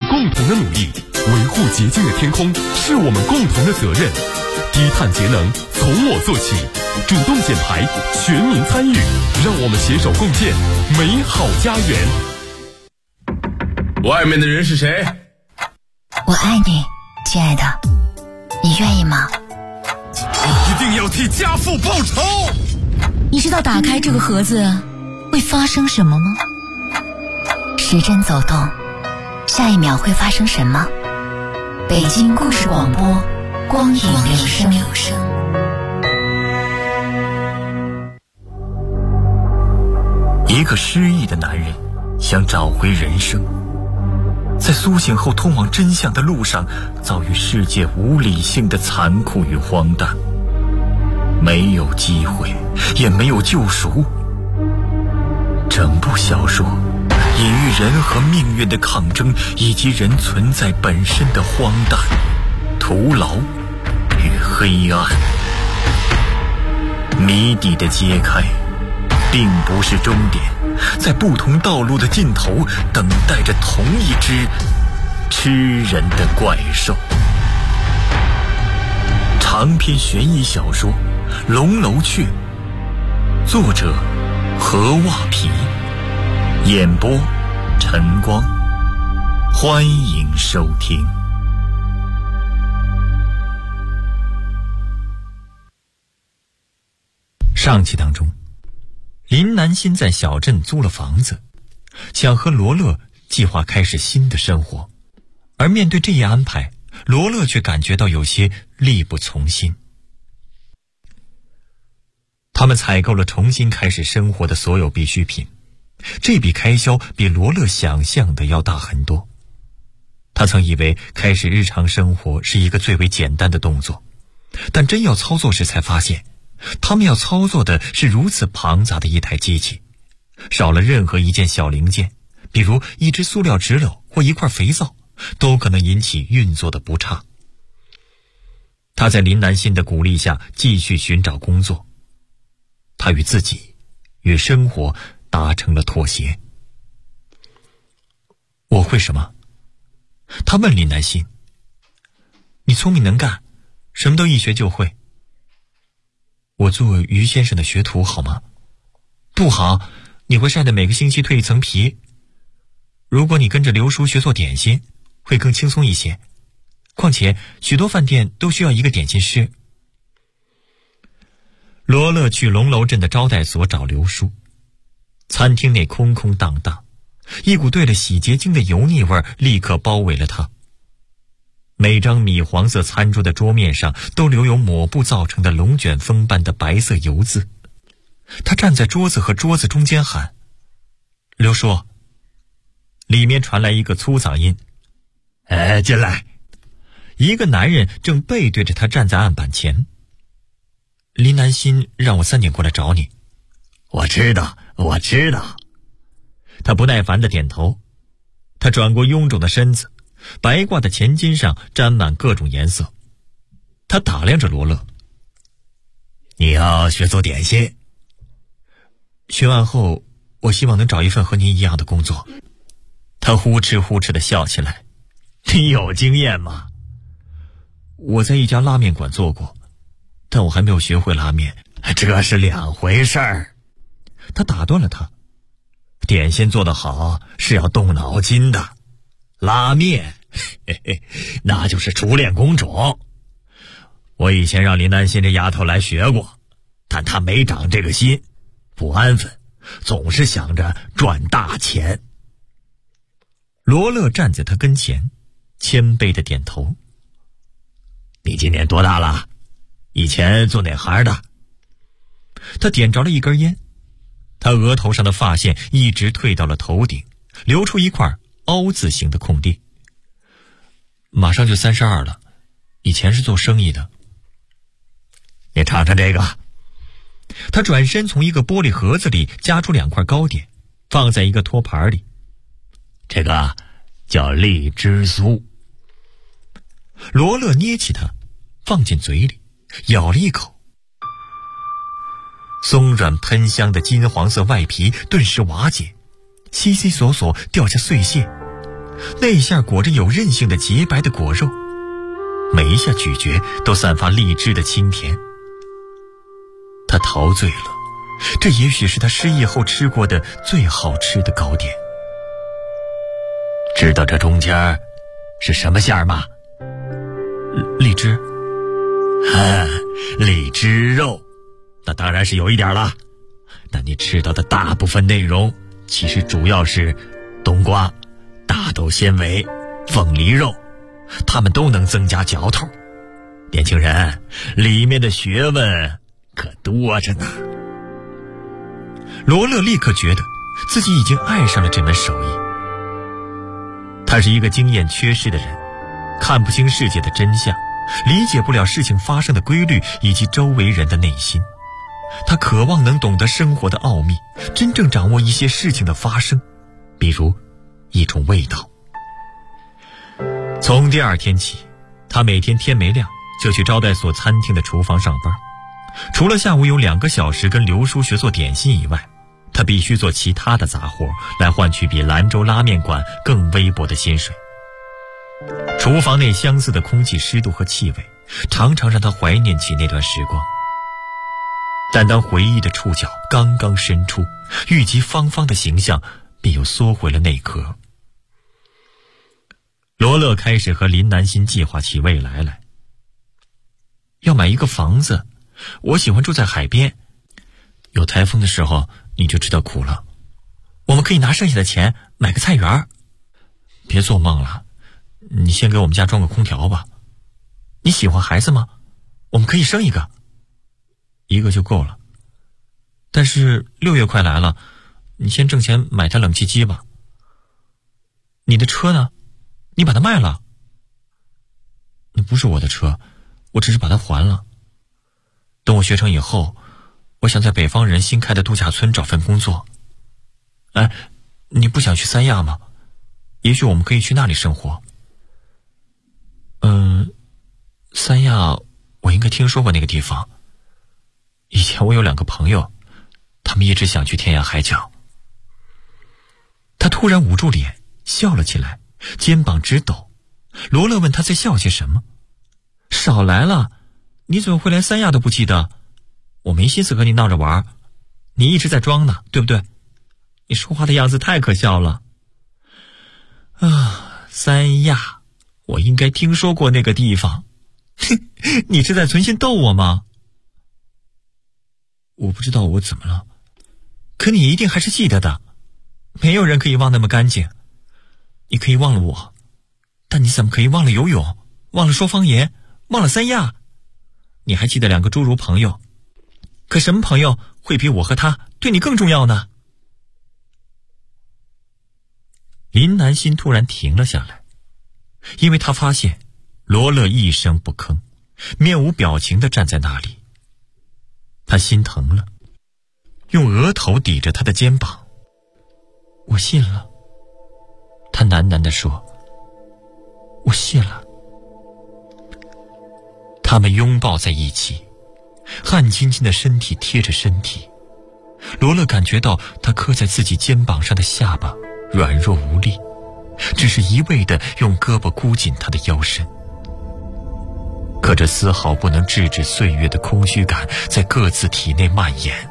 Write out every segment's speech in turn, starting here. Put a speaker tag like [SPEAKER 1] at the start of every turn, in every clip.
[SPEAKER 1] 共同的努力，维护洁净的天空是我们共同的责任。低碳节能从我做起，主动减排，全民参与，让我们携手共建美好家园。
[SPEAKER 2] 外面的人是谁？
[SPEAKER 3] 我爱你，亲爱的，你愿意吗？
[SPEAKER 2] 我一定要替家父报仇。
[SPEAKER 3] 你知道打开这个盒子会发生什么吗？时针走动，下一秒会发生什么？北京故事广播，光影留声。
[SPEAKER 4] 一个失忆的男人想找回人生，在苏醒后通往真相的路上，遭遇世界无理性的残酷与荒诞，没有机会，也没有救赎。整部小说隐喻人和命运的抗争，以及人存在本身的荒诞、徒劳与黑暗。谜底的揭开并不是终点，在不同道路的尽头，等待着同一只吃人的怪兽。长篇悬疑小说《龙楼雀》，作者何袜皮，演播晨光，欢迎收听。上期当中，林南心在小镇租了房子，想和罗乐计划开始新的生活，而面对这一安排，罗乐却感觉到有些力不从心。他们采购了重新开始生活的所有必需品，这笔开销比罗乐想象的要大很多。他曾以为开始日常生活是一个最为简单的动作，但真要操作时才发现，他们要操作的是如此庞杂的一台机器，少了任何一件小零件，比如一只塑料直篓或一块肥皂，都可能引起运作的不畅。他在林南心的鼓励下继续寻找工作，他与自己、与生活达成了妥协。我会什么？他问林南心。你聪明能干，什么都一学就会。我做于先生的学徒好吗？不好，你会晒得每个星期蜕一层皮。如果你跟着刘叔学做点心，会更轻松一些。况且许多饭店都需要一个点心师。罗乐去龙楼镇的招待所找刘叔，餐厅内空空荡荡，一股兑了洗洁精的油腻味立刻包围了他。每张米黄色餐桌的桌面上都留有抹布造成的龙卷风般的白色油渍。他站在桌子和桌子中间喊：刘叔。里面传来一个粗嗓音：进来。一个男人正背对着他站在案板前。林南心让我3点过来找你。我知道。他不耐烦地点头。他转过臃肿的身子，白褂的前襟上沾满各种颜色。他打量着罗乐。你要学做点心？学完后，我希望能找一份和您一样的工作。他呼哧呼哧地笑起来。你有经验吗？我在一家拉面馆做过，但我还没有学会拉面。这是两回事儿。他打断了他。点心做得好是要动脑筋的，拉面那就是熟练工种。我以前让林南心这丫头来学过，但她没长这个心，不安分，总是想着赚大钱。罗乐站在他跟前，谦卑地点头。你今年多大了？以前做哪行的？他点着了一根烟，他额头上的发线一直退到了头顶，留出一块凹字形的空地。马上就32了，以前是做生意的。你尝尝这个。他转身从一个玻璃盒子里夹出2块糕点，放在一个托盘里。这个叫荔枝酥。罗乐捏起它，放进嘴里，咬了一口。松软喷香的金黄色外皮顿时瓦解，悉悉索索掉下碎屑。 那下裹着有韧性的洁白的果肉，每一下咀嚼都散发荔枝的清甜。他陶醉了，这也许是他失忆后吃过的最好吃的糕点。知道这中间是什么馅儿吗？荔枝。荔枝肉，那当然是有一点了。但你吃到的大部分内容其实主要是冬瓜、大豆纤维、凤梨肉，它们都能增加嚼头。年轻人，里面的学问可多着呢。罗勒立刻觉得自己已经爱上了这门手艺。他是一个经验缺失的人，看不清世界的真相，理解不了事情发生的规律以及周围人的内心。他渴望能懂得生活的奥秘，真正掌握一些事情的发生，比如一种味道。从第二天起，他每天天没亮就去招待所餐厅的厨房上班。除了下午有2个小时跟刘叔学做点心以外，他必须做其他的杂活来换取比兰州拉面馆更微薄的薪水。厨房内相似的空气湿度和气味常常让他怀念起那段时光。但当回忆的触角刚刚伸出，郁积方方的形象便又缩回了内壳。罗勒开始和林南心计划起未来来。要买一个房子，我喜欢住在海边，有台风的时候你就知道苦了。我们可以拿剩下的钱买个菜园。别做梦了，你先给我们家装个空调吧。你喜欢孩子吗？我们可以生一个。1个就够了。但是6月快来了，你先挣钱买台冷气机吧。你的车呢？你把它卖了？那不是我的车，我只是把它还了。等我学成以后，我想在北方人新开的度假村找份工作。哎，你不想去三亚吗？也许我们可以去那里生活。三亚我应该听说过那个地方。以前我有2个朋友，他们一直想去天涯海角。他突然捂住脸笑了起来，肩膀直抖。罗勒问他在笑些什么。少来了，你怎么会连三亚都不记得？我没心思和你闹着玩，你一直在装呢，对不对？你说话的样子太可笑了。三亚，我应该听说过那个地方。你是在存心逗我吗？我不知道我怎么了，可你一定还是记得的。没有人可以忘那么干净。你可以忘了我，但你怎么可以忘了游泳，忘了说方言，忘了三亚？你还记得2个侏儒朋友，可什么朋友会比我和他对你更重要呢？林南心突然停了下来，因为他发现罗勒一声不吭，面无表情地站在那里。他心疼了，用额头抵着他的肩膀。我信了，他喃喃地说，我信了。他们拥抱在一起，汗津津的身体贴着身体。罗勒感觉到他刻在自己肩膀上的下巴软弱无力，只是一味地用胳膊箍紧他的腰身。可这丝毫不能制止岁月的空虚感在各自体内蔓延。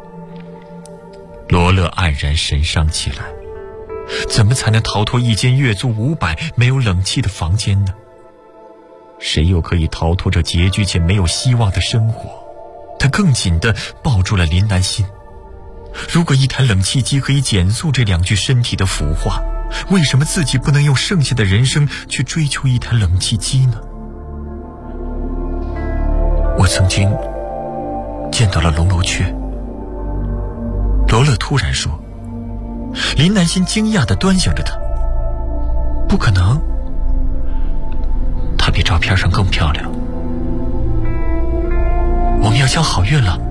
[SPEAKER 4] 罗勒黯然神伤起来，怎么才能逃脱一间月租500没有冷气的房间呢？谁又可以逃脱这拮据且没有希望的生活？他更紧地抱住了林南心。如果一台冷气机可以减速这2具身体的腐化，为什么自己不能用剩下的人生去追求一台冷气机呢？我曾经见到了龙楼雀。罗勒突然说。林南心惊讶地端详着他。不可能，她比照片上更漂亮。我们要交好运了。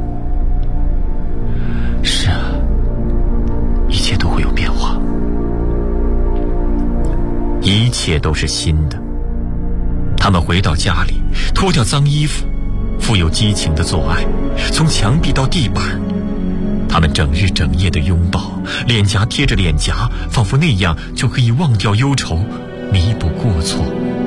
[SPEAKER 4] 是啊，一切都会有变化，一切都是新的。他们回到家里，脱掉脏衣服，富有激情的做爱，从墙壁到地板， 他们整日整夜的拥抱，脸颊贴着脸颊，仿佛那样就可以忘掉忧愁，弥补过错。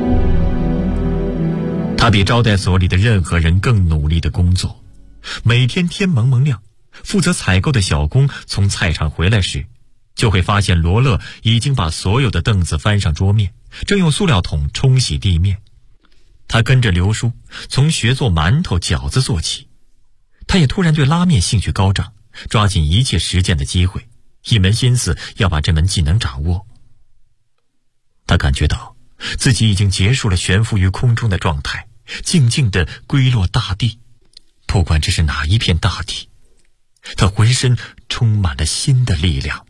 [SPEAKER 4] 他比招待所里的任何人更努力的工作，每天天蒙蒙亮，负责采购的小工从菜场回来时，就会发现罗勒已经把所有的凳子翻上桌面，正用塑料桶冲洗地面。他跟着刘叔从学做馒头饺子做起，他也突然对拉面兴趣高涨，抓紧一切实践的机会，一门心思要把这门技能掌握。他感觉到自己已经结束了悬浮于空中的状态，静静地归落大地，不管这是哪一片大地，他浑身充满了新的力量。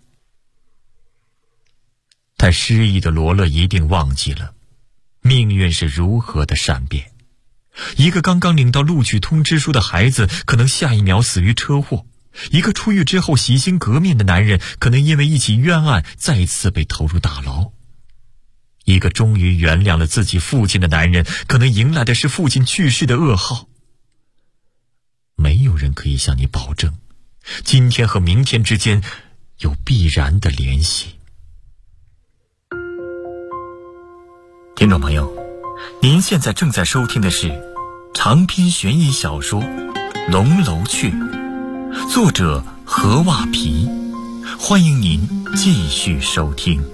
[SPEAKER 4] 但失意的罗勒一定忘记了命运是如何的善变，一个刚刚领到录取通知书的孩子可能下一秒死于车祸，一个出狱之后洗心革面的男人可能因为一起冤案再次被投入大牢，一个终于原谅了自己父亲的男人可能迎来的是父亲去世的噩耗。没有人可以向你保证今天和明天之间有必然的联系。听众朋友，您现在正在收听的是长篇悬疑小说《龙楼雀》，作者何袜皮，欢迎您继续收听。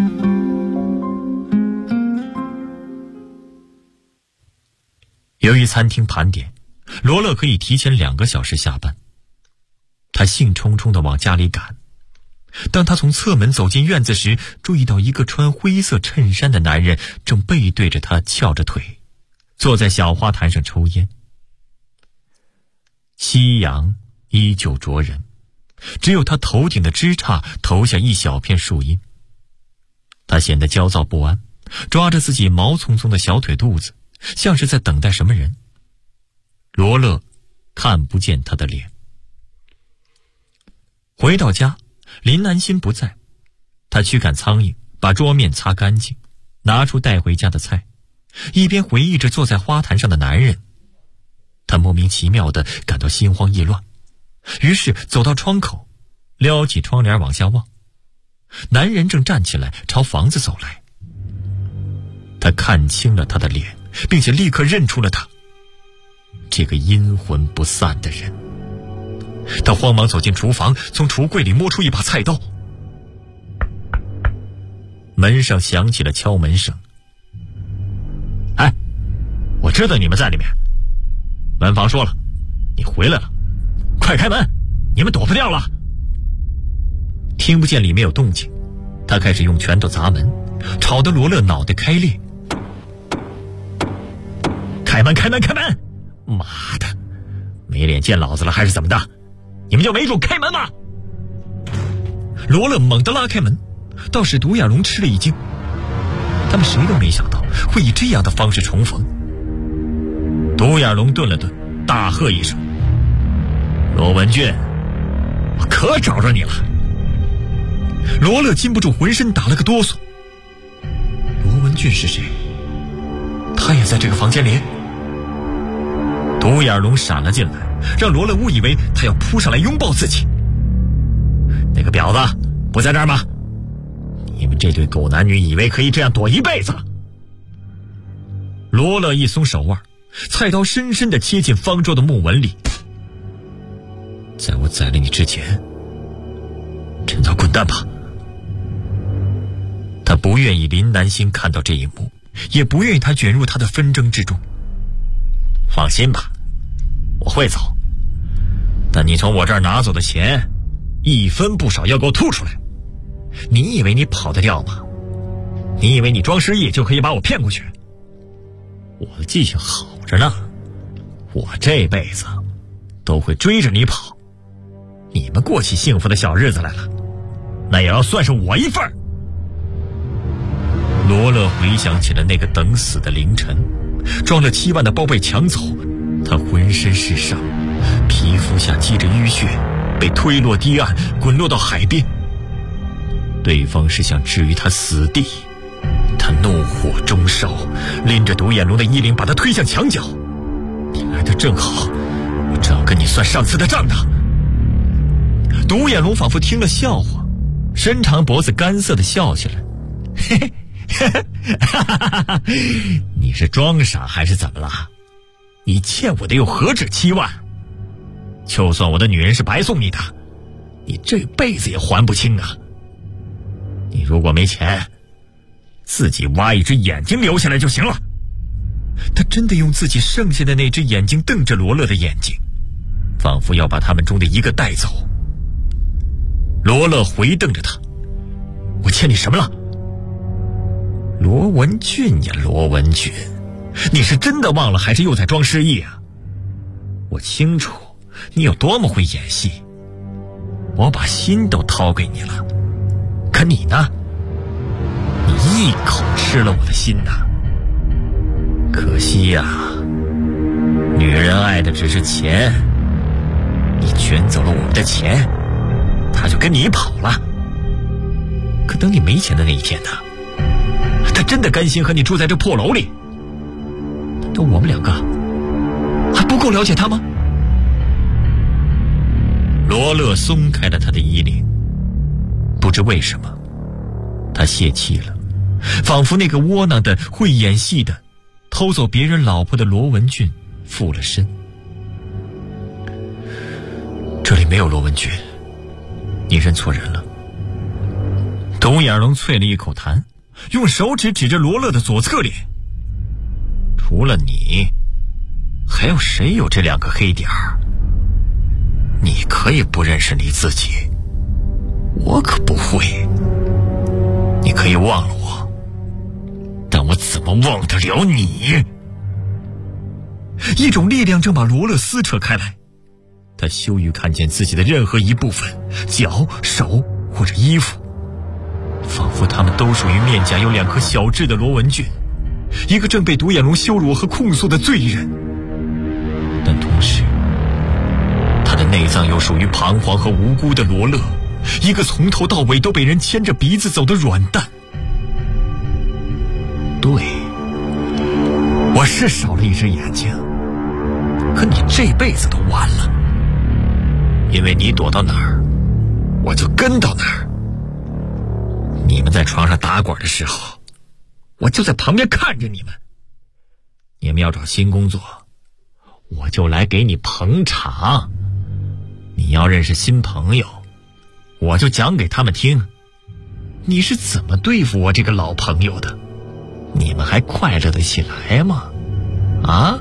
[SPEAKER 4] 由于餐厅盘点，罗勒可以提前2个小时下班，他兴冲冲地往家里赶。当他从侧门走进院子时，注意到一个穿灰色衬衫的男人正背对着他翘着腿，坐在小花坛上抽烟。夕阳依旧灼人，只有他头顶的枝杈投下一小片树荫。他显得焦躁不安，抓着自己毛葱葱的小腿肚子，像是在等待什么人。罗勒看不见他的脸。回到家，林南心不在，他驱赶苍蝇，把桌面擦干净，拿出带回家的菜，一边回忆着坐在花坛上的男人。他莫名其妙地感到心慌意乱，于是走到窗口，撩起窗帘往下望。男人正站起来朝房子走来。他看清了他的脸，并且立刻认出了他，这个阴魂不散的人。他慌忙走进厨房，从橱柜里摸出一把菜刀。门上响起了敲门声。哎，我知道你们在里面。门房说了，你回来了，快开门，你们躲不掉了。听不见里面有动静，他开始用拳头砸门，吵得罗勒脑袋开裂。开门开门开门！妈的，没脸见老子了还是怎么的？你们就没种开门吗？罗勒猛地拉开门，倒使独眼龙吃了一惊。他们谁都没想到会以这样的方式重逢。独眼龙顿了顿，大喝一声：罗文俊，我可找着你了！罗勒禁不住浑身打了个哆嗦。罗文俊是谁？他也在这个房间里？独眼龙闪了进来，让罗勒误以为他要扑上来拥抱自己。那个婊子不在这儿吗？你们这对狗男女以为可以这样躲一辈子？罗勒一松手腕，菜刀深深地切进方桌的木纹里。在我宰了你之前，趁早滚蛋吧！他不愿意林南星看到这一幕，也不愿意他卷入他的纷争之中。放心吧，我会走，但你从我这儿拿走的钱一分不少要给我吐出来。你以为你跑得掉吗？你以为你装失忆就可以把我骗过去？我的记性好着呢，我这辈子都会追着你跑。你们过起幸福的小日子来了，那也要算上我一份儿。罗勒回想起了那个等死的凌晨，装了7万的包被抢走，他浑身是伤，皮肤下积着淤血，被推落堤岸，滚落到海边。对方是想置于他死地，他怒火中烧，拎着独眼龙的衣领把他推向墙角。你来得正好，我正要跟你算上次的账呢。 独眼龙仿佛听了笑话，伸长脖子干涩地笑起来。嘿嘿，你是装傻还是怎么了？你欠我的又何止7万？就算我的女人是白送你的，你这辈子也还不清啊！你如果没钱，自己挖一只眼睛留下来就行了。他真的用自己剩下的那只眼睛瞪着罗勒的眼睛，仿佛要把他们中的一个带走。罗勒回瞪着他：我欠你什么了？罗文俊呀，罗文俊，你是真的忘了还是又在装失忆啊？我清楚你有多么会演戏，我把心都掏给你了，可你呢？你一口吃了我的心呐！可惜呀，女人爱的只是钱，你卷走了我们的钱，她就跟你跑了。可等你没钱的那一天呢？她真的甘心和你住在这破楼里？难道我们两个还不够了解她吗？罗勒松开了他的衣领，不知为什么，他泄气了，仿佛那个窝囊的会演戏的偷走别人老婆的罗文俊附了身。这里没有罗文俊，你认错人了。独眼龙啐了一口痰，用手指指着罗勒的左侧脸。除了你，还有谁有这2个黑点儿？你可以不认识你自己，我可不会。你可以忘了我，但我怎么忘得了你？一种力量正把罗勒撕扯开来，他羞于看见自己的任何一部分，脚、手或者衣服，仿佛他们都属于面颊有2颗小痣的罗文俊，一个正被独眼龙羞辱和控诉的罪人。但同时他的内脏又属于彷徨和无辜的罗勒，一个从头到尾都被人牵着鼻子走的软蛋。对，我是少了一只眼睛，可你这辈子都完了，因为你躲到哪儿，我就跟到哪儿。你们在床上打滚的时候，我就在旁边看着你们。你们要找新工作，我就来给你捧场。你要认识新朋友，我就讲给他们听你是怎么对付我这个老朋友的，你们还快乐得起来吗？啊？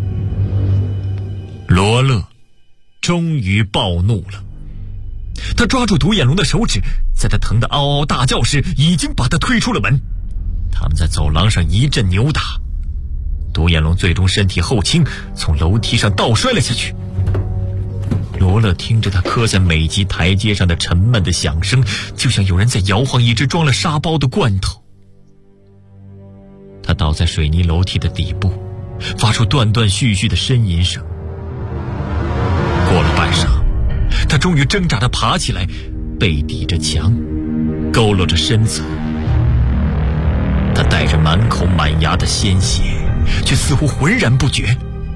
[SPEAKER 4] 罗勒终于暴怒了，他抓住独眼龙的手指，在他疼得嗷嗷大叫时，已经把他推出了门。他们在走廊上一阵扭打，独眼龙最终身体后倾，从楼梯上倒摔了下去。罗勒听着他磕在每级台阶上的沉闷的响声，就像有人在摇晃一只装了沙包的罐头。他倒在水泥楼梯的底部，发出断断续续的呻吟声。过了半晌，他终于挣扎地爬起来，背抵着墙，佝偻着身子。他带着满口满牙的鲜血，却似乎浑然不觉。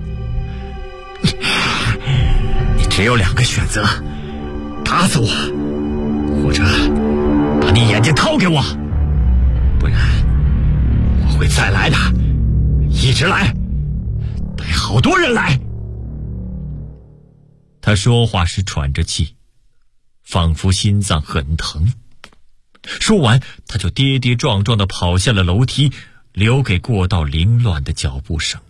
[SPEAKER 4] 你只有2个选择，打死我，或者把你眼睛掏给我，不然我会再来的，一直来，带好多人来。他说话时喘着气，仿佛心脏很疼。说完，他就跌跌撞撞地跑下了楼梯，留给过道凌乱的脚步声。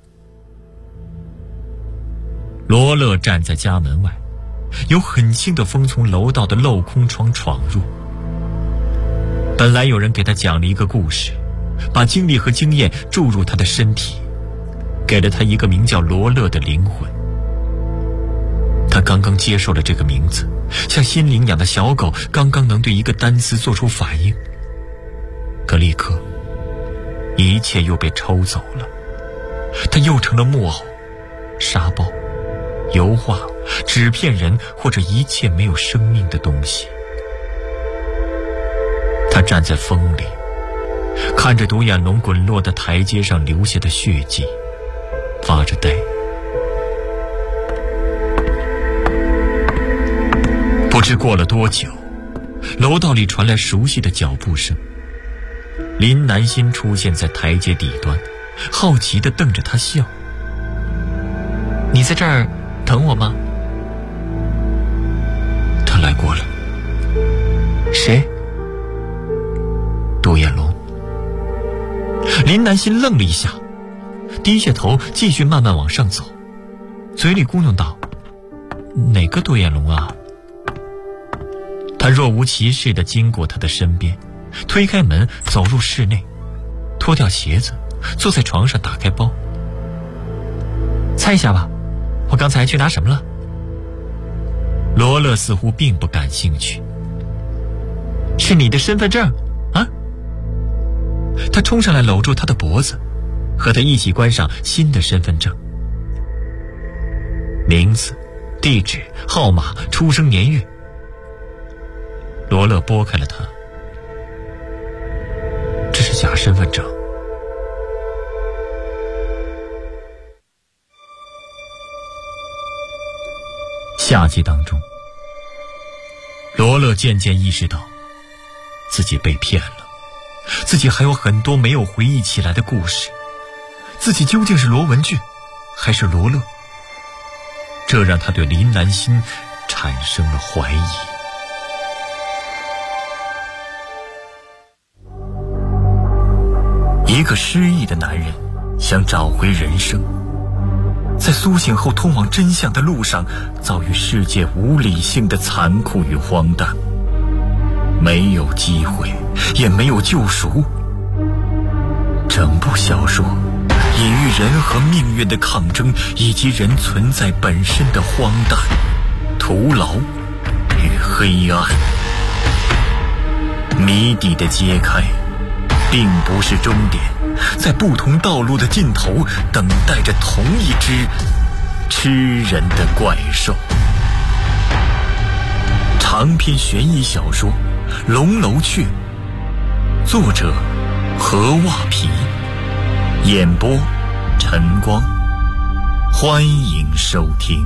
[SPEAKER 4] 罗勒站在家门外，有很轻的风从楼道的镂空窗闯入。本来有人给他讲了一个故事，把经历和经验注入他的身体，给了他一个名叫罗勒的灵魂。他刚刚接受了这个名字，像新领养的小狗刚刚能对一个单词做出反应，可立刻一切又被抽走了。他又成了木偶、沙包、油画、纸片人，或者一切没有生命的东西。他站在风里，看着独眼龙滚落的台阶上留下的血迹，发着呆。 不知过了多久，楼道里传来熟悉的脚步声。林南心出现在台阶底端，好奇地瞪着他笑。你在这儿等我吗？他来过了。谁？杜彦龙。林南心愣了一下，低下头继续慢慢往上走，嘴里咕哝道：哪个杜彦龙啊？他若无其事地经过他的身边，推开门走入室内，脱掉鞋子，坐在床上打开包。猜一下吧，我刚才去拿什么了？罗乐似乎并不感兴趣。是你的身份证啊！他冲上来搂住他的脖子，和他一起关上新的身份证。名字、地址、号码、出生年月。罗乐拨开了他。这是假身份证。夏季当中，罗乐渐渐意识到自己被骗了，自己还有很多没有回忆起来的故事，自己究竟是罗文俊还是罗乐？这让他对林南心产生了怀疑。一个失忆的男人想找回人生，在苏醒后通往真相的路上，遭遇世界无理性的残酷与荒诞，没有机会，也没有救赎。整部小说隐喻人和命运的抗争，以及人存在本身的荒诞、徒劳与黑暗。谜底的揭开并不是终点，在不同道路的尽头等待着同一只吃人的怪兽。长篇悬疑小说《龙楼雀》，作者何袜皮，演播晨光。欢迎收听。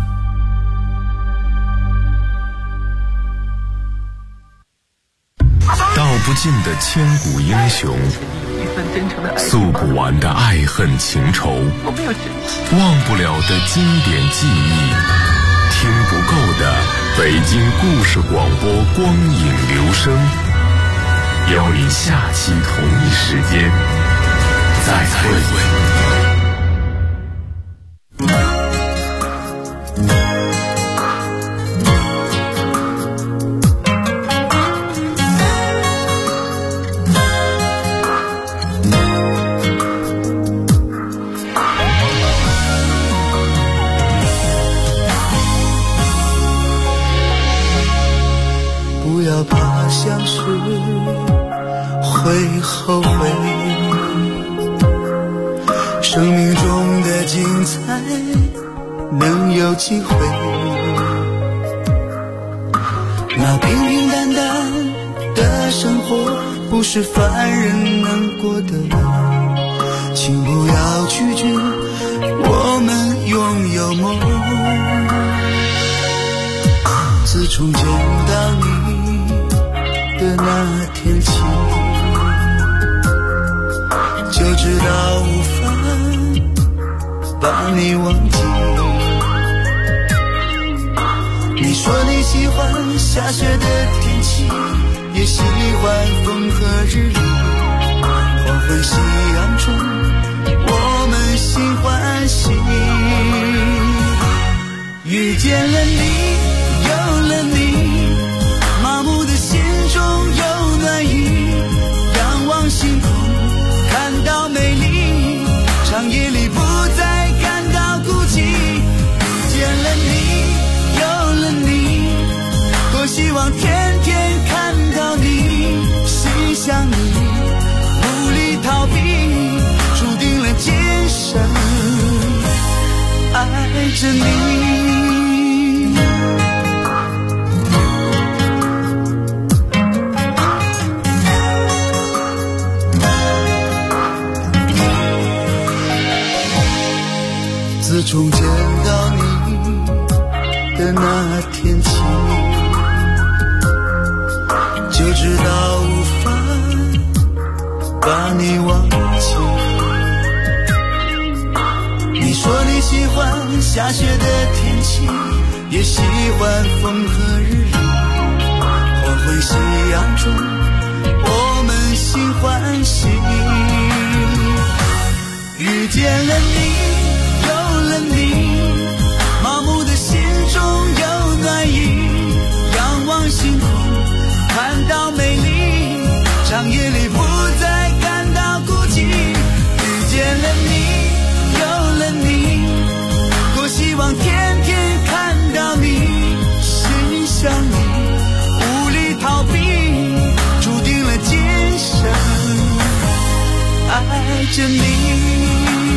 [SPEAKER 1] 道不尽的千古英雄，诉不完的爱恨情仇，忘不了的经典记忆，听不够的北京故事广播光影留声。邀您下期同一时间再会。
[SPEAKER 5] 像是会后悔，生命中的精彩能有机会，那平平淡淡的生活不是凡人能过的，请不要拒绝我们拥有梦。自从见到你的那天起，就知道无法把你忘记。你说你喜欢下雪的天气，也喜欢风和日丽，黄昏夕阳中我们心欢喜。遇见了你，有了你，麻木的心中有暖意，仰望星空看到美丽，长夜里不再感到孤寂。遇见了你，有了你，多希望天天看到你，心想你，无力逃避，注定了今生爱着你。自从见到你的那天起， 欢下雪的天气，也喜欢风和日丽。黄昏夕阳中，我们心欢喜。遇见了你，有了你，麻木的心中有暖意。仰望星空，看到美丽，长夜里不再感到孤寂。遇见了你，有了你，多希望天天看到你，心想你，无力逃避，注定了今生爱着你。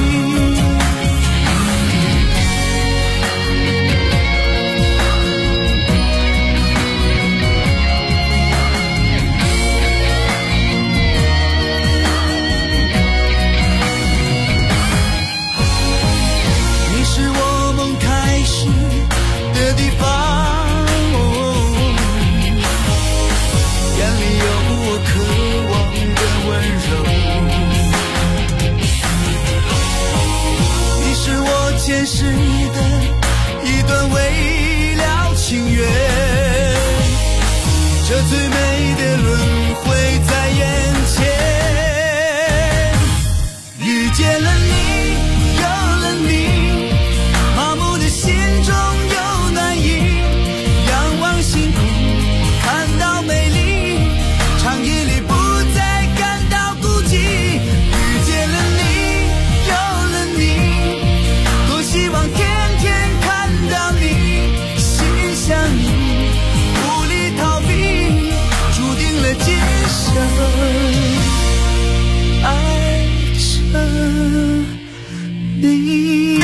[SPEAKER 5] 前世的一段未了情缘，这最美的轮回在眼前。遇见了你，有了你，麻木的心中有暖意。仰望星空，看到美丽，长夜里不再感到孤寂。遇见了你，有了你，希望天天看到你，心想你，无力逃避，注定了今生爱着你。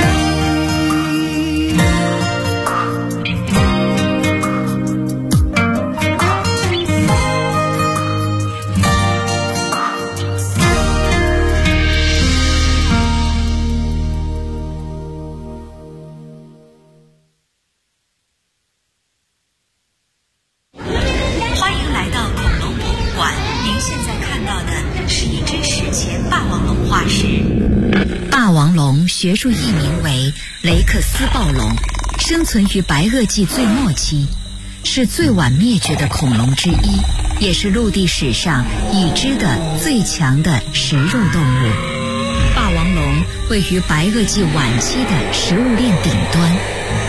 [SPEAKER 3] 学术译名为雷克斯暴龙，生存于白垩纪最末期，是最晚灭绝的恐龙之一，也是陆地史上已知的最强的食肉动物。霸王龙位于白垩纪晚期的食物链顶端。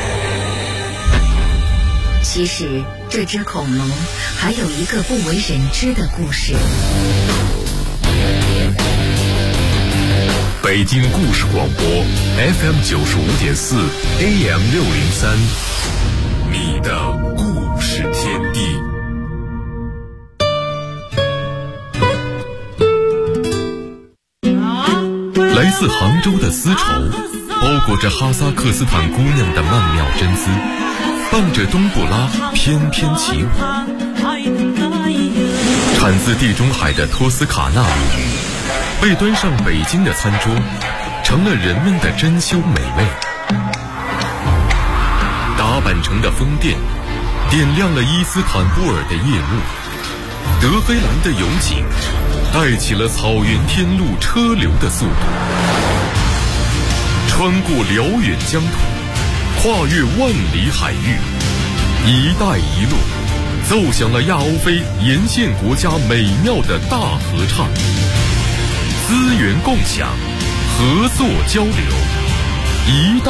[SPEAKER 3] 其实这只恐龙还有一个不为人知的故事。
[SPEAKER 1] 北京故事广播 FM 95.4 AM 603，你的故事天地。来自杭州的丝绸，包裹着哈萨克斯坦姑娘的曼妙真姿，伴着冬不拉翩翩起舞。产自地中海的托斯卡纳母语，被端上北京的餐桌，成了人们的珍馐美味。打扮成的风电，点亮了伊斯坦布尔的夜幕。德黑兰的勇景，带起了草原天路车流的速度。穿过辽远疆土，跨越万里海域，一带一路奏响了亚欧非沿线国家美妙的大合唱。资源共享，合作交流，一带